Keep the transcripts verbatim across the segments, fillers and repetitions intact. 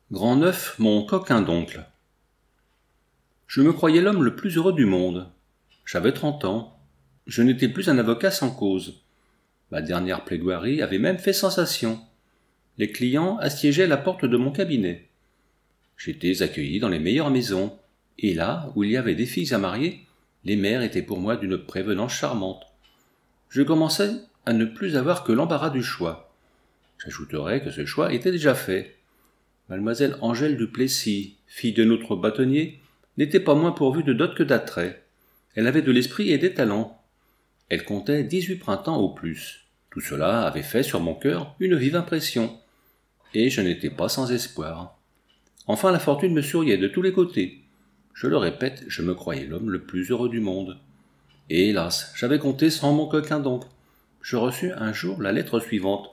Grand-Neuf, mon coquin d'oncle. Je me croyais l'homme le plus heureux du monde. J'avais trente ans. Je n'étais plus un avocat sans cause. Ma dernière plaidoirie avait même fait sensation. Les clients assiégeaient à la porte de mon cabinet. J'étais accueilli dans les meilleures maisons, et là où il y avait des filles à marier, les mères étaient pour moi d'une prévenance charmante. Je commençais à ne plus avoir que l'embarras du choix. J'ajouterais que ce choix était déjà fait. Mademoiselle Angèle Duplessis, fille de notre bâtonnier, n'était pas moins pourvue de dot que d'attrait. Elle avait de l'esprit et des talents. Elle comptait dix-huit printemps au plus. Tout cela avait fait sur mon cœur une vive impression. Et je n'étais pas sans espoir. Enfin la fortune me souriait de tous les côtés. Je le répète, je me croyais l'homme le plus heureux du monde. Et hélas, j'avais compté sans mon coquin d'oncle. Je reçus un jour la lettre suivante.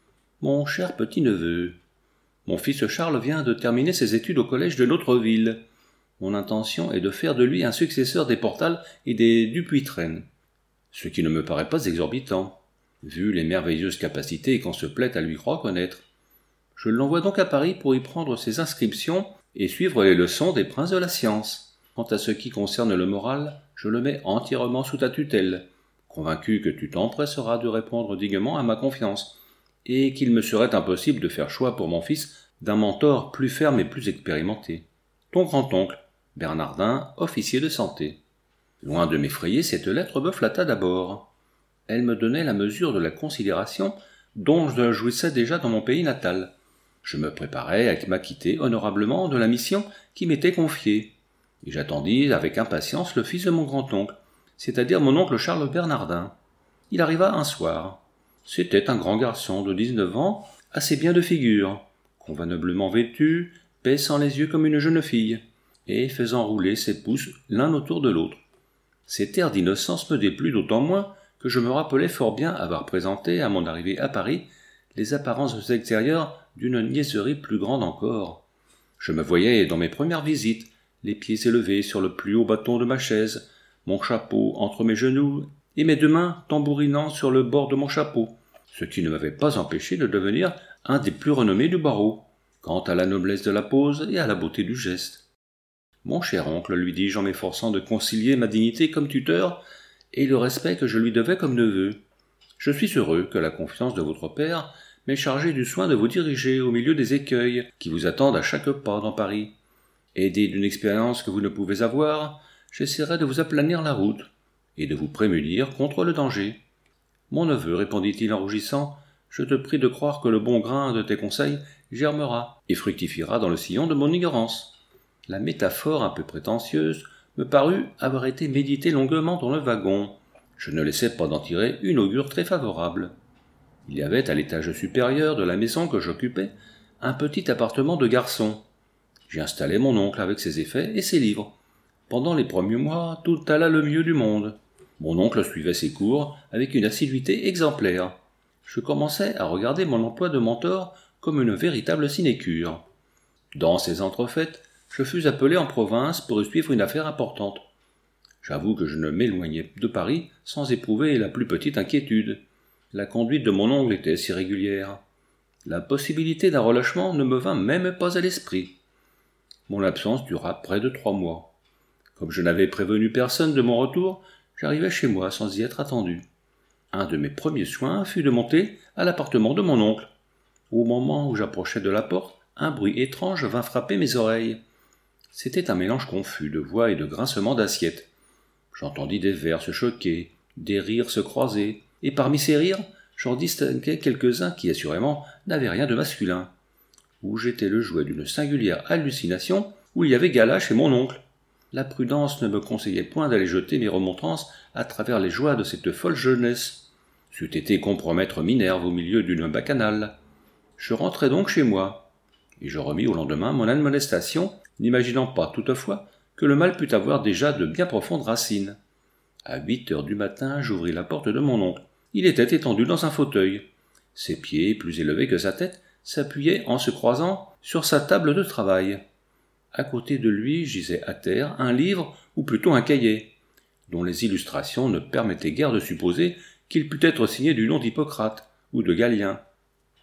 Mon cher petit-neveu, mon fils Charles vient de terminer ses études au collège de notre ville. Mon intention est de faire de lui un successeur des Portal et des Dupuytren, ce qui ne me paraît pas exorbitant, vu les merveilleuses capacités qu'on se plaît à lui croire connaître. Je l'envoie donc à Paris pour y prendre ses inscriptions et suivre les leçons des princes de la science. Quant à ce qui concerne le moral, je le mets entièrement sous ta tutelle, convaincu que tu t'empresseras de répondre dignement à ma confiance, et qu'il me serait impossible de faire choix pour mon fils d'un mentor plus ferme et plus expérimenté. Ton grand-oncle, Bernardin, officier de santé. Loin de m'effrayer, cette lettre me flatta d'abord. Elle me donnait la mesure de la considération dont je jouissais déjà dans mon pays natal. Je me préparais à m'acquitter honorablement de la mission qui m'était confiée, et j'attendis avec impatience le fils de mon grand-oncle, c'est-à-dire mon oncle Charles Bernardin. Il arriva un soir. C'était un grand garçon de dix-neuf ans, assez bien de figure, convenablement vêtu, baissant les yeux comme une jeune fille, et faisant rouler ses pouces l'un autour de l'autre. Cet air d'innocence me déplut d'autant moins que je me rappelais fort bien avoir présenté, à mon arrivée à Paris, les apparences extérieures d'une niaiserie plus grande encore. Je me voyais dans mes premières visites, les pieds élevés sur le plus haut bâton de ma chaise, mon chapeau entre mes genoux, et mes deux mains tambourinant sur le bord de mon chapeau, ce qui ne m'avait pas empêché de devenir un des plus renommés du barreau, quant à la noblesse de la pose et à la beauté du geste. Mon cher oncle, lui dis-je en m'efforçant de concilier ma dignité comme tuteur et le respect que je lui devais comme neveu, je suis heureux que la confiance de votre père m'ait chargé du soin de vous diriger au milieu des écueils qui vous attendent à chaque pas dans Paris. Aidé d'une expérience que vous ne pouvez avoir, j'essaierai de vous aplanir la route et de vous prémunir contre le danger. Mon neveu, répondit-il en rougissant, je te prie de croire que le bon grain de tes conseils germera et fructifiera dans le sillon de mon ignorance. La métaphore un peu prétentieuse me parut avoir été méditée longuement dans le wagon. Je ne laissais pas d'en tirer une augure très favorable. Il y avait à l'étage supérieur de la maison que j'occupais un petit appartement de garçon. J'y installai mon oncle avec ses effets et ses livres. Pendant les premiers mois, tout alla le mieux du monde. Mon oncle suivait ses cours avec une assiduité exemplaire. Je commençais à regarder mon emploi de mentor comme une véritable sinécure. Dans ces entrefaites, je fus appelé en province pour y suivre une affaire importante. J'avoue que je ne m'éloignais de Paris sans éprouver la plus petite inquiétude. La conduite de mon oncle était si régulière. La possibilité d'un relâchement ne me vint même pas à l'esprit. Mon absence dura près de trois mois. Comme je n'avais prévenu personne de mon retour, j'arrivai chez moi sans y être attendu. Un de mes premiers soins fut de monter à l'appartement de mon oncle. Au moment où j'approchais de la porte, un bruit étrange vint frapper mes oreilles. C'était un mélange confus de voix et de grincements d'assiettes. J'entendis des verres se choquer, des rires se croiser, et parmi ces rires, j'en distinguai quelques-uns qui assurément n'avaient rien de masculin. Où j'étais le jouet d'une singulière hallucination, où il y avait gala chez mon oncle. La prudence ne me conseillait point d'aller jeter mes remontrances à travers les joies de cette folle jeunesse. C'eût été compromettre Minerve au milieu d'une bacchanale. Je rentrai donc chez moi, et je remis au lendemain mon admonestation, n'imaginant pas toutefois que le mal pût avoir déjà de bien profondes racines. À huit heures du matin, j'ouvris la porte de mon oncle. Il était étendu dans un fauteuil. Ses pieds, plus élevés que sa tête, s'appuyaient en se croisant sur sa table de travail. À côté de lui gisait à terre un livre, ou plutôt un cahier, dont les illustrations ne permettaient guère de supposer qu'il pût être signé du nom d'Hippocrate ou de Galien.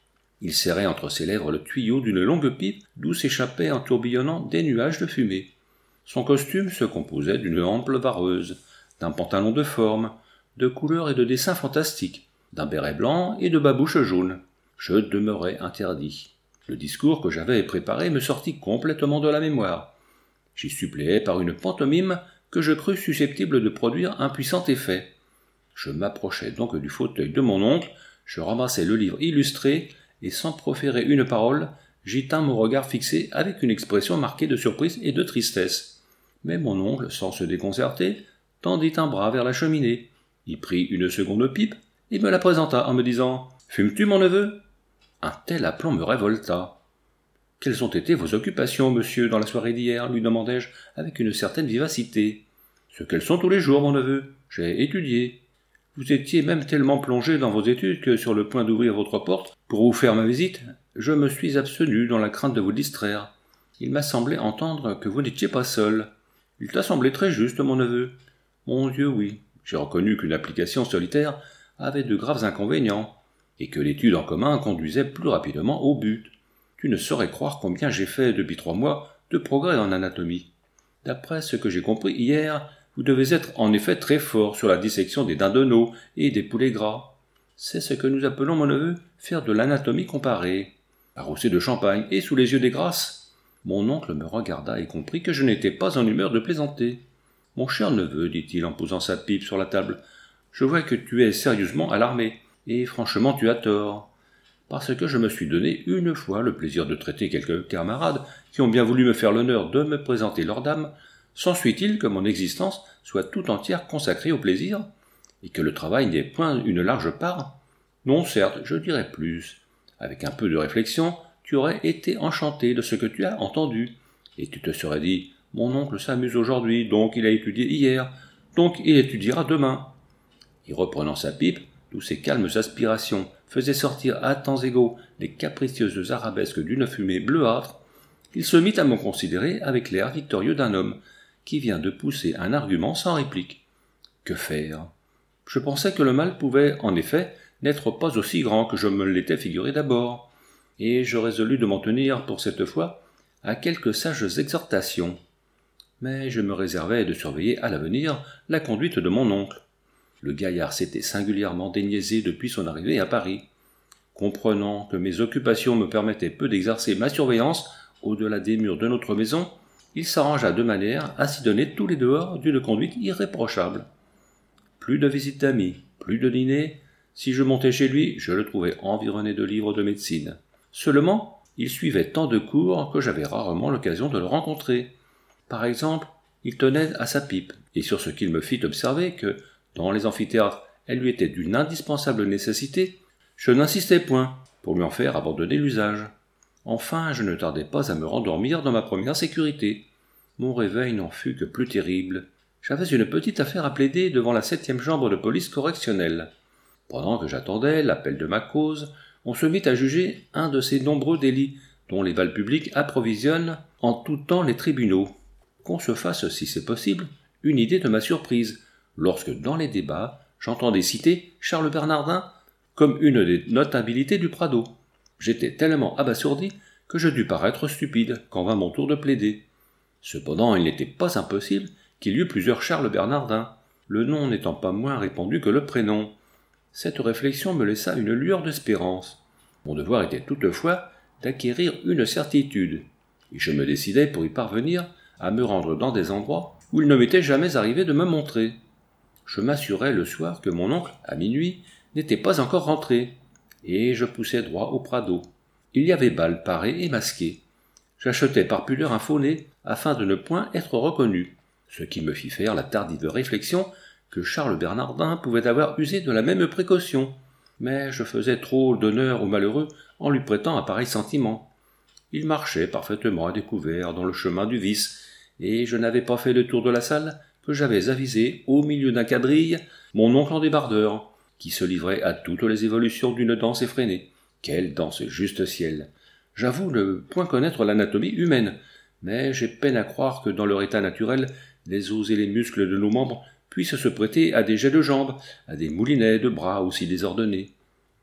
Il serrait entre ses lèvres le tuyau d'une longue pipe d'où s'échappaient en tourbillonnant des nuages de fumée. Son costume se composait d'une ample vareuse, d'un pantalon de forme, de couleurs et de dessins fantastiques, d'un béret blanc et de babouches jaunes. Je demeurais interdit. Le discours que j'avais préparé me sortit complètement de la mémoire. J'y suppléai par une pantomime que je crus susceptible de produire un puissant effet. Je m'approchai donc du fauteuil de mon oncle, je ramassai le livre illustré, et sans proférer une parole, j'y tins mon regard fixé avec une expression marquée de surprise et de tristesse. Mais mon oncle, sans se déconcerter, tendit un bras vers la cheminée, y prit une seconde pipe, et me la présenta en me disant « Fumes-tu, mon neveu ?» Un tel aplomb me révolta. « Quelles ont été vos occupations, monsieur, dans la soirée d'hier ?» lui demandai-je avec une certaine vivacité. « Ce qu'elles sont tous les jours, mon neveu. J'ai étudié. Vous étiez même tellement plongé dans vos études que, sur le point d'ouvrir votre porte pour vous faire ma visite, je me suis abstenu dans la crainte de vous distraire. Il m'a semblé entendre que vous n'étiez pas seul. Il t'a semblé très juste, mon neveu. Mon Dieu, oui. J'ai reconnu qu'une application solitaire avait de graves inconvénients, et que l'étude en commun conduisait plus rapidement au but. Tu ne saurais croire combien j'ai fait depuis trois mois de progrès en anatomie. D'après ce que j'ai compris hier, vous devez être en effet très fort sur la dissection des dindonneaux et des poulets gras. C'est ce que nous appelons, mon neveu, faire de l'anatomie comparée. Arrosé de champagne et sous les yeux des grâces. Mon oncle me regarda et comprit que je n'étais pas en humeur de plaisanter. Mon cher neveu, dit-il en posant sa pipe sur la table, je vois que tu es sérieusement alarmé, et franchement tu as tort. Parce que je me suis donné une fois le plaisir de traiter quelques camarades qui ont bien voulu me faire l'honneur de me présenter leurs dames, s'ensuit-il que mon existence soit tout entière consacrée au plaisir, et que le travail n'ait point une large part? Non, certes, je dirais plus. Avec un peu de réflexion, tu aurais été enchanté de ce que tu as entendu, et tu te serais dit, mon oncle s'amuse aujourd'hui, donc il a étudié hier, donc il étudiera demain. Et reprenant sa pipe, d'où ses calmes aspirations faisaient sortir à temps égaux les capricieuses arabesques d'une fumée bleuâtre, il se mit à me considérer avec l'air victorieux d'un homme qui vient de pousser un argument sans réplique. Que faire? Je pensais que le mal pouvait, en effet, n'être pas aussi grand que je me l'étais figuré d'abord, et je résolus de m'en tenir, pour cette fois, à quelques sages exhortations. Mais je me réservais de surveiller à l'avenir la conduite de mon oncle. Le gaillard s'était singulièrement déniaisé depuis son arrivée à Paris. Comprenant que mes occupations me permettaient peu d'exercer ma surveillance au-delà des murs de notre maison, il s'arrangea de manière à s'y donner tous les dehors d'une conduite irréprochable. Plus de visites d'amis, plus de dîners. Si je montais chez lui, je le trouvais environné de livres de médecine. Seulement, il suivait tant de cours que j'avais rarement l'occasion de le rencontrer. Par exemple, il tenait à sa pipe, et sur ce qu'il me fit observer que, dans les amphithéâtres, elle lui était d'une indispensable nécessité, je n'insistais point, pour lui en faire abandonner l'usage. Enfin, je ne tardais pas à me rendormir dans ma première sécurité. Mon réveil n'en fut que plus terrible. J'avais une petite affaire à plaider devant la septième chambre de police correctionnelle. Pendant que j'attendais l'appel de ma cause, on se mit à juger un de ces nombreux délits dont les bals publics approvisionnent en tout temps les tribunaux. Qu'on se fasse, si c'est possible, une idée de ma surprise, lorsque dans les débats, j'entendais citer Charles Bernardin comme une des notabilités du Prado. J'étais tellement abasourdi que je dus paraître stupide quand vint mon tour de plaider. Cependant, il n'était pas impossible qu'il y eût plusieurs Charles Bernardin, le nom n'étant pas moins répandu que le prénom. Cette réflexion me laissa une lueur d'espérance. Mon devoir était toutefois d'acquérir une certitude, et je me décidai pour y parvenir à me rendre dans des endroits où il ne m'était jamais arrivé de me montrer. Je m'assurai le soir que mon oncle, à minuit, n'était pas encore rentré, et je poussai droit au Prado. Il y avait bal paré et masqué. J'achetai par pudeur un faux nez, afin de ne point être reconnu, ce qui me fit faire la tardive réflexion que Charles Bernardin pouvait avoir usé de la même précaution, mais je faisais trop d'honneur au malheureux en lui prêtant un pareil sentiment. Il marchait parfaitement à découvert dans le chemin du vice, et je n'avais pas fait le tour de la salle que j'avais avisé, au milieu d'un quadrille, mon oncle en débardeur, qui se livrait à toutes les évolutions d'une danse effrénée. Quelle danse juste ciel! J'avoue ne point connaître l'anatomie humaine, mais j'ai peine à croire que dans leur état naturel, les os et les muscles de nos membres puissent se prêter à des jets de jambes, à des moulinets de bras aussi désordonnés.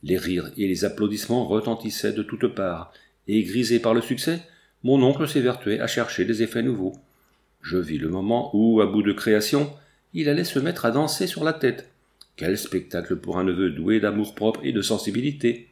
Les rires et les applaudissements retentissaient de toutes parts, et grisé par le succès, mon oncle s'évertuait à chercher des effets nouveaux. Je vis le moment où, à bout de création, il allait se mettre à danser sur la tête. Quel spectacle pour un neveu doué d'amour-propre et de sensibilité!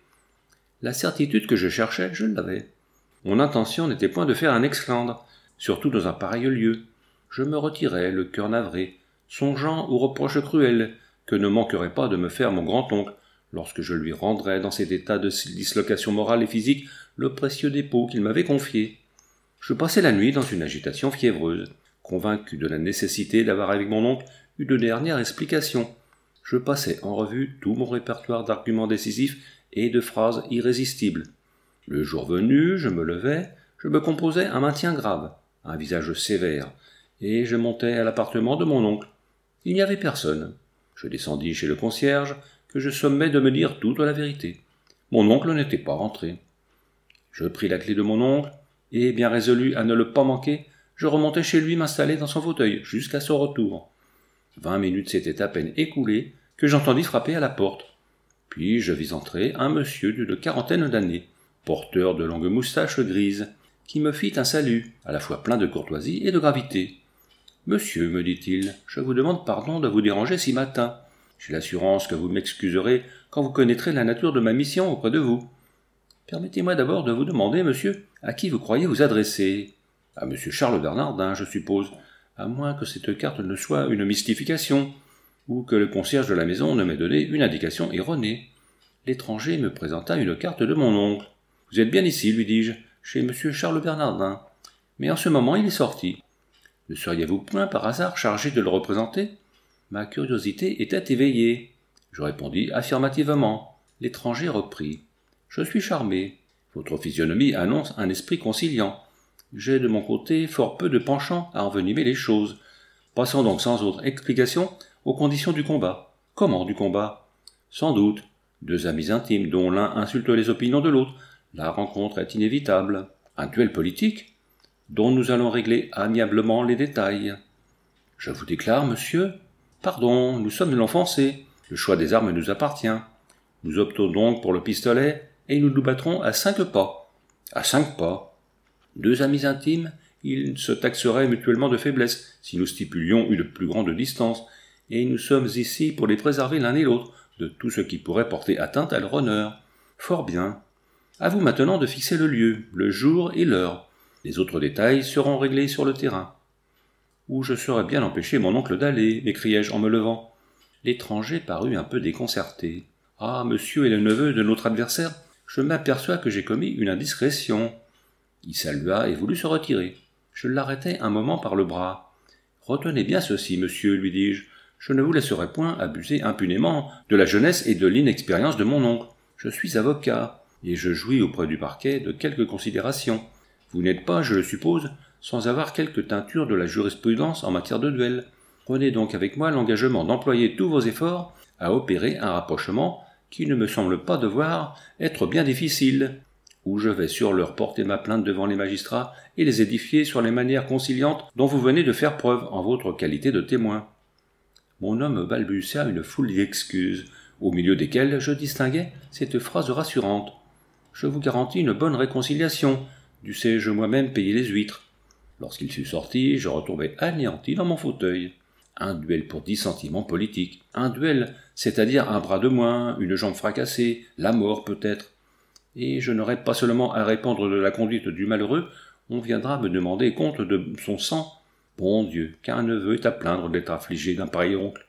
La certitude que je cherchais, je l'avais. Mon intention n'était point de faire un exclandre, surtout dans un pareil lieu. Je me retirais, le cœur navré, songeant aux reproches cruels que ne manquerait pas de me faire mon grand-oncle lorsque je lui rendrais dans cet état de dislocation morale et physique le précieux dépôt qu'il m'avait confié. Je passai la nuit dans une agitation fiévreuse, convaincu de la nécessité d'avoir avec mon oncle une dernière explication. Je passai en revue tout mon répertoire d'arguments décisifs et de phrases irrésistibles. Le jour venu, je me levai, je me composai un maintien grave, un visage sévère, et je montai à l'appartement de mon oncle. Il n'y avait personne. Je descendis chez le concierge, que je sommai de me dire toute la vérité. Mon oncle n'était pas rentré. Je pris la clé de mon oncle, et, bien résolu à ne le pas manquer, je remontai chez lui m'installer dans son fauteuil, jusqu'à son retour. Vingt minutes s'étaient à peine écoulées que j'entendis frapper à la porte. Puis je vis entrer un monsieur d'une quarantaine d'années, porteur de longues moustaches grises, qui me fit un salut, à la fois plein de courtoisie et de gravité. « Monsieur, me dit-il, je vous demande pardon de vous déranger si matin. J'ai l'assurance que vous m'excuserez quand vous connaîtrez la nature de ma mission auprès de vous. Permettez-moi d'abord de vous demander, monsieur, à qui vous croyez vous adresser. À monsieur Charles Bernardin, je suppose, à moins que cette carte ne soit une mystification, ou que le concierge de la maison ne m'ait donné une indication erronée. » L'étranger me présenta une carte de mon oncle. « Vous êtes bien ici, lui dis-je, chez monsieur Charles Bernardin. Mais en ce moment il est sorti. Ne seriez-vous point par hasard chargé de le représenter ?» Ma curiosité était éveillée. Je répondis affirmativement. L'étranger reprit. « Je suis charmé. Votre physionomie annonce un esprit conciliant. J'ai de mon côté fort peu de penchant à envenimer les choses. Passons donc sans autre explication aux conditions du combat. »« Comment du combat ?»« Sans doute. Deux amis intimes dont l'un insulte les opinions de l'autre. La rencontre est inévitable. Un duel politique dont nous allons régler amiablement les détails. »« Je vous déclare, monsieur... » « Pardon, nous sommes l'offensé. Le choix des armes nous appartient. Nous optons donc pour le pistolet, et nous nous battrons à cinq pas. »« À cinq pas. Deux amis intimes, ils se taxeraient mutuellement de faiblesse si nous stipulions une plus grande distance, et nous sommes ici pour les préserver l'un et l'autre de tout ce qui pourrait porter atteinte à leur honneur. Fort bien. À vous maintenant de fixer le lieu, le jour et l'heure. Les autres détails seront réglés sur le terrain. »« Où je serais bien empêché mon oncle d'aller, m'écriai-je en me levant. L'étranger parut un peu déconcerté. « Ah, monsieur est le neveu de notre adversaire, je m'aperçois que j'ai commis une indiscrétion. » Il salua et voulut se retirer. Je l'arrêtai un moment par le bras. « Retenez bien ceci, monsieur, lui dis-je. Je ne vous laisserai point abuser impunément de la jeunesse et de l'inexpérience de mon oncle. Je suis avocat, et je jouis auprès du parquet de quelques considérations. Vous n'êtes pas, je le suppose, sans avoir quelque teinture de la jurisprudence en matière de duel. Prenez donc avec moi l'engagement d'employer tous vos efforts à opérer un rapprochement qui ne me semble pas devoir être bien difficile, où je vais sur leur porter ma plainte devant les magistrats et les édifier sur les manières conciliantes dont vous venez de faire preuve en votre qualité de témoin. » Mon homme balbutia une foule d'excuses, au milieu desquelles je distinguai cette phrase rassurante. « Je vous garantis une bonne réconciliation, dussé-je moi-même payer les huîtres. » Lorsqu'il fut sorti, je retombai anéanti dans mon fauteuil. Un duel pour dix sentiments politiques. Un duel, c'est-à-dire un bras de moins, une jambe fracassée, la mort peut-être. Et je n'aurai pas seulement à répondre de la conduite du malheureux, on viendra me demander compte de son sang. Bon Dieu, qu'un neveu est à plaindre d'être affligé d'un pareil oncle.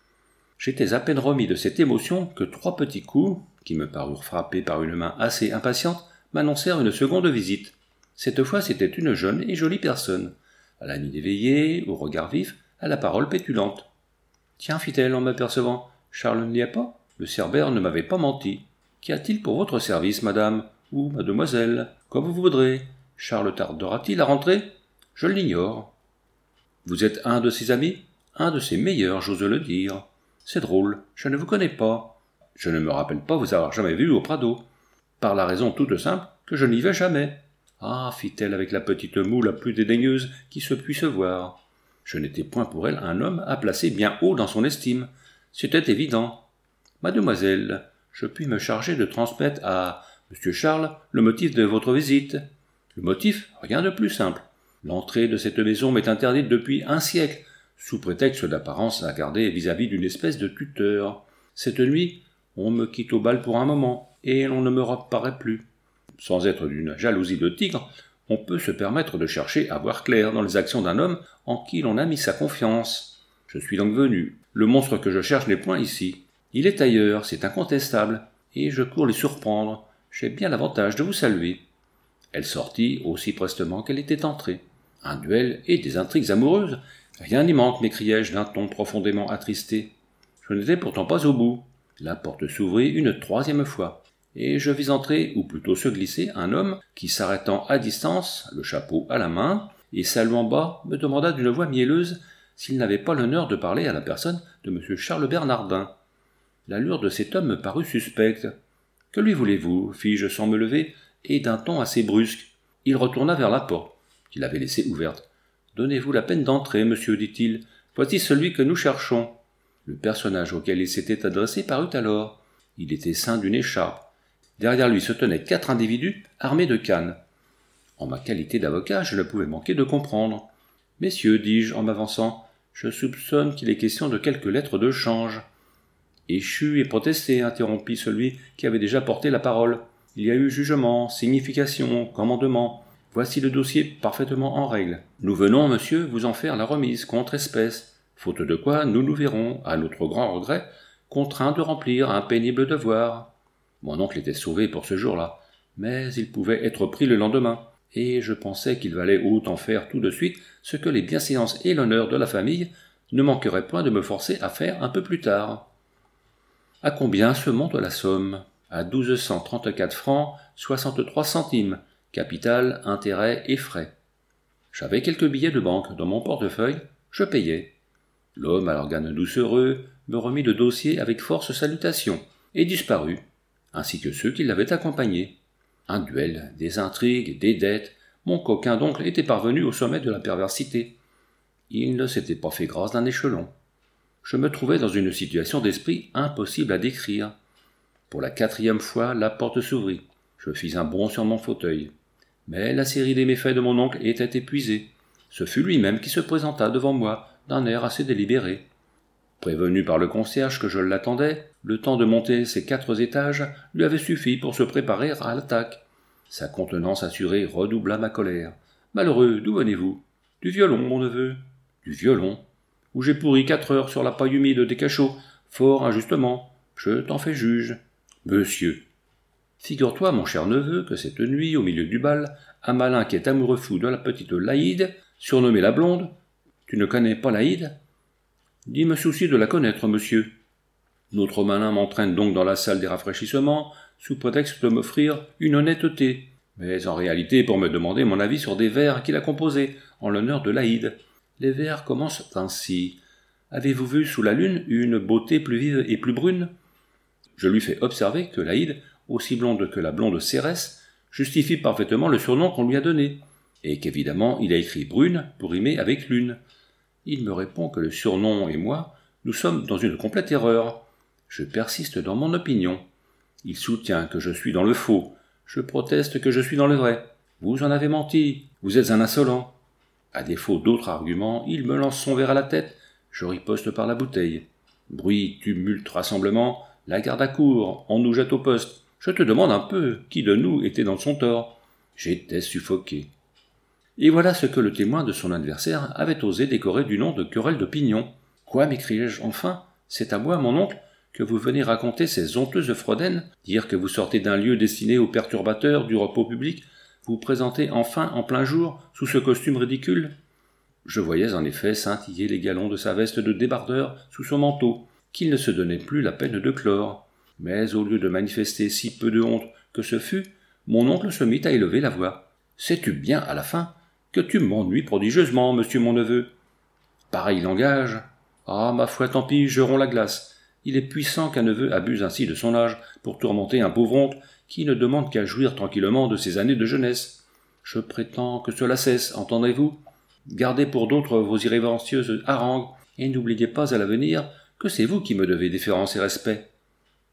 J'étais à peine remis de cette émotion que trois petits coups, qui me parurent frappés par une main assez impatiente, m'annoncèrent une seconde visite. Cette fois, c'était une jeune et jolie personne, à la mine éveillée, au regard vif, à la parole pétulante. « Tiens, fit-elle en m'apercevant, Charles n'y est pas ? Le cerbère ne m'avait pas menti. Qu'y a-t-il pour votre service, madame, ou mademoiselle, comme vous voudrez ? Charles tardera-t-il à rentrer ? Je l'ignore. »« Vous êtes un de ses amis ? Un de ses meilleurs, j'ose le dire. C'est drôle, je ne vous connais pas. Je ne me rappelle pas vous avoir jamais vu au Prado, par la raison toute simple que je n'y vais jamais. » « Ah, fit-elle avec la petite moue la plus dédaigneuse qui se puisse voir. Je n'étais point pour elle un homme à placer bien haut dans son estime. C'était évident. Mademoiselle, je puis me charger de transmettre à Monsieur Charles le motif de votre visite. Le motif, rien de plus simple. L'entrée de cette maison m'est interdite depuis un siècle, sous prétexte d'apparence à garder vis-à-vis d'une espèce de tuteur. Cette nuit, on me quitte au bal pour un moment, et l'on ne me reparaît plus. Sans être d'une jalousie de tigre, on peut se permettre de chercher à voir clair dans les actions d'un homme en qui l'on a mis sa confiance. Je suis donc venu. Le monstre que je cherche n'est point ici. Il est ailleurs, c'est incontestable, et je cours les surprendre. J'ai bien l'avantage de vous saluer. Elle sortit aussi prestement qu'elle était entrée. Un duel et des intrigues amoureuses. Rien n'y manque, m'écriai-je d'un ton profondément attristé. Je n'étais pourtant pas au bout. La porte s'ouvrit une troisième fois, et je vis entrer, ou plutôt se glisser, un homme qui, s'arrêtant à distance, le chapeau à la main, et saluant bas, me demanda d'une voix mielleuse s'il n'avait pas l'honneur de parler à la personne de M. Charles Bernardin. L'allure de cet homme me parut suspecte. « Que lui voulez-vous » fis-je sans me lever, et d'un ton assez brusque. Il retourna vers la porte, qu'il avait laissée ouverte. « Donnez-vous la peine d'entrer, monsieur, dit-il. Voici celui que nous cherchons. » Le personnage auquel il s'était adressé parut alors. Il était ceint d'une écharpe. Derrière lui se tenaient quatre individus armés de cannes. En ma qualité d'avocat, je ne pouvais manquer de comprendre. « Messieurs, dis-je en m'avançant, je soupçonne qu'il est question de quelques lettres de change. » Échu et protesté, interrompit celui qui avait déjà porté la parole. Il y a eu jugement, signification, commandement. Voici le dossier parfaitement en règle. Nous venons, monsieur, vous en faire la remise contre espèce, faute de quoi nous nous verrons, à notre grand regret, contraints de remplir un pénible devoir. Mon oncle était sauvé pour ce jour-là, mais il pouvait être pris le lendemain, et je pensais qu'il valait autant faire tout de suite ce que les bienséances et l'honneur de la famille ne manqueraient point de me forcer à faire un peu plus tard. À combien se monte la somme ? À douze cent trente-quatre francs soixante-trois centimes, capital, intérêts et frais. J'avais quelques billets de banque dans mon portefeuille, je payai. L'homme à l'organe doucereux me remit le dossier avec force salutation et disparut, ainsi que ceux qui l'avaient accompagné. Un duel, des intrigues, des dettes, mon coquin d'oncle était parvenu au sommet de la perversité. Il ne s'était pas fait grâce d'un échelon. Je me trouvais dans une situation d'esprit impossible à décrire. Pour la quatrième fois, la porte s'ouvrit. Je fis un bond sur mon fauteuil. Mais la série des méfaits de mon oncle était épuisée. Ce fut lui-même qui se présenta devant moi, d'un air assez délibéré. Prévenu par le concierge que je l'attendais, le temps de monter ces quatre étages lui avait suffi pour se préparer à l'attaque. Sa contenance assurée redoubla ma colère. « Malheureux, d'où venez-vous »« Du violon, mon neveu. »« Du violon ?»« Où j'ai pourri quatre heures sur la paille humide des cachots, fort injustement. Je t'en fais juge. »« Monsieur. » Figure-toi, mon cher neveu, que cette nuit, au milieu du bal, un malin qui est amoureux fou de la petite Laïde, surnommée la blonde. Tu ne connais pas Laïde ? Dis me soucier de la connaître, monsieur. Notre malin m'entraîne donc dans la salle des rafraîchissements, sous prétexte de m'offrir une honnêteté, mais en réalité pour me demander mon avis sur des vers qu'il a composés, en l'honneur de Laïde. Les vers commencent ainsi. Avez-vous vu sous la lune une beauté plus vive et plus brune ? Je lui fais observer que Laïde, aussi blonde que la blonde Cérès, justifie parfaitement le surnom qu'on lui a donné, et qu'évidemment il a écrit brune pour rimer avec lune. Il me répond que le surnom et moi, nous sommes dans une complète erreur. Je persiste dans mon opinion. Il soutient que je suis dans le faux. Je proteste que je suis dans le vrai. Vous en avez menti. Vous êtes un insolent. À défaut d'autres arguments, il me lance son verre à la tête. Je riposte par la bouteille. Bruit, tumulte, rassemblement. La garde à court. On nous jette au poste. Je te demande un peu qui de nous était dans son tort. J'étais suffoqué. Et voilà ce que le témoin de son adversaire avait osé décorer du nom de querelle d'opinion. « Quoi, m'écriai-je enfin, c'est à moi, mon oncle, que vous venez raconter ces honteuses fraudaines, dire que vous sortez d'un lieu destiné aux perturbateurs du repos public, vous présentez enfin en plein jour sous ce costume ridicule ?» Je voyais en effet scintiller les galons de sa veste de débardeur sous son manteau, qu'il ne se donnait plus la peine de clore. Mais au lieu de manifester si peu de honte que ce fut, mon oncle se mit à élever la voix. « Sais-tu bien, à la fin, que tu m'ennuies prodigieusement, monsieur mon neveu. Pareil langage. Ah, ma foi, tant pis, je romps la glace. Il est puissant qu'un neveu abuse ainsi de son âge pour tourmenter un pauvre oncle qui ne demande qu'à jouir tranquillement de ses années de jeunesse. Je prétends que cela cesse, entendez-vous ? Gardez pour d'autres vos irrévérencieuses harangues et n'oubliez pas à l'avenir que c'est vous qui me devez déférence et respect.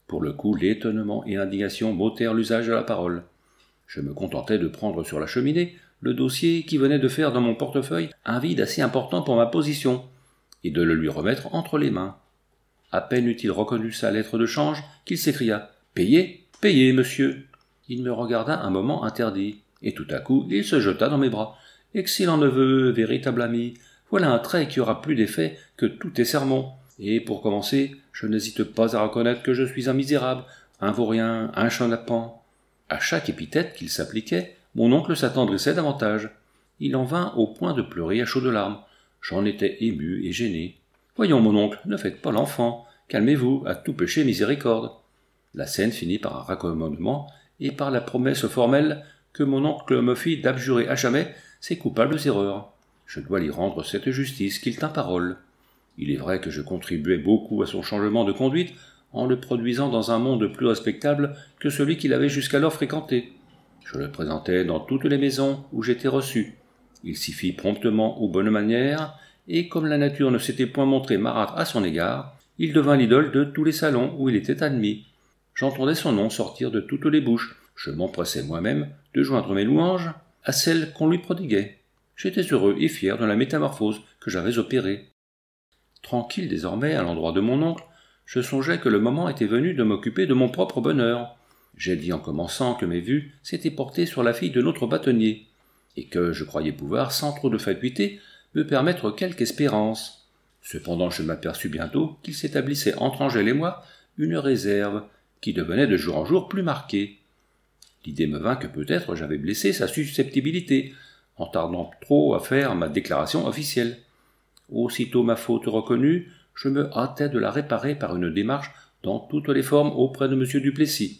Pour le coup, l'étonnement et l'indignation m'ôtèrent l'usage de la parole. Je me contentai de prendre sur la cheminée le dossier qui venait de faire dans mon portefeuille un vide assez important pour ma position, et de le lui remettre entre les mains. À peine eut-il reconnu sa lettre de change qu'il s'écria « Payez, payez, monsieur !» Il me regarda un moment interdit, et tout à coup il se jeta dans mes bras. « Excellent neveu, véritable ami, voilà un trait qui aura plus d'effet que tous tes sermons. Et pour commencer, je n'hésite pas à reconnaître que je suis un misérable, un vaurien, un chenapan. » À chaque épithète qu'il s'appliquait, mon oncle s'attendrissait davantage. Il en vint au point de pleurer à chaudes larmes. J'en étais ému et gêné. « Voyons, mon oncle, ne faites pas l'enfant. Calmez-vous, à tout péché miséricorde. » La scène finit par un raccommodement et par la promesse formelle que mon oncle me fit d'abjurer à jamais ses coupables erreurs. Je dois lui rendre cette justice qu'il tint parole. Il est vrai que je contribuais beaucoup à son changement de conduite en le produisant dans un monde plus respectable que celui qu'il avait jusqu'alors fréquenté. Je le présentai dans toutes les maisons où j'étais reçu. Il s'y fit promptement aux bonnes manières, et comme la nature ne s'était point montrée marâtre à son égard, il devint l'idole de tous les salons où il était admis. J'entendais son nom sortir de toutes les bouches. Je m'empressais moi-même de joindre mes louanges à celles qu'on lui prodiguait. J'étais heureux et fier de la métamorphose que j'avais opérée. Tranquille désormais à l'endroit de mon oncle, je songeais que le moment était venu de m'occuper de mon propre bonheur. J'ai dit en commençant que mes vues s'étaient portées sur la fille de notre bâtonnier, et que je croyais pouvoir, sans trop de fatuité, me permettre quelque espérance. Cependant je m'aperçus bientôt qu'il s'établissait entre Angèle et moi une réserve, qui devenait de jour en jour plus marquée. L'idée me vint que peut-être j'avais blessé sa susceptibilité, en tardant trop à faire ma déclaration officielle. Aussitôt ma faute reconnue, je me hâtais de la réparer par une démarche dans toutes les formes auprès de M. Duplessis.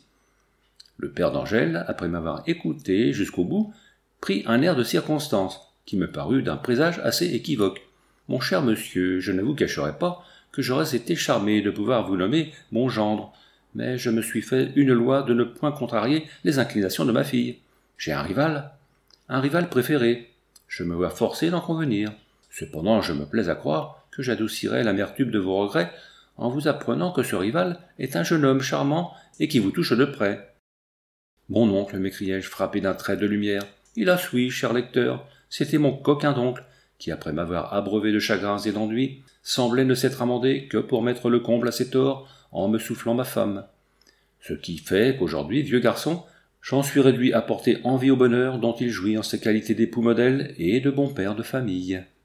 Le père d'Angèle, après m'avoir écouté jusqu'au bout, prit un air de circonstance, qui me parut d'un présage assez équivoque. « Mon cher monsieur, je ne vous cacherai pas que j'aurais été charmé de pouvoir vous nommer mon gendre, mais je me suis fait une loi de ne point contrarier les inclinations de ma fille. J'ai un rival, un rival préféré. Je me vois forcé d'en convenir. Cependant, je me plais à croire que j'adoucirai l'amertume de vos regrets en vous apprenant que ce rival est un jeune homme charmant et qui vous touche de près. » « Mon oncle, m'écriai-je, frappé d'un trait de lumière. Hélas oui, cher lecteur, c'était mon coquin d'oncle, qui, après m'avoir abreuvé de chagrins et d'ennuis, semblait ne s'être amendé que pour mettre le comble à ses torts en me soufflant ma femme. Ce qui fait qu'aujourd'hui, vieux garçon, j'en suis réduit à porter envie au bonheur dont il jouit en ses qualités d'époux modèle et de bon père de famille.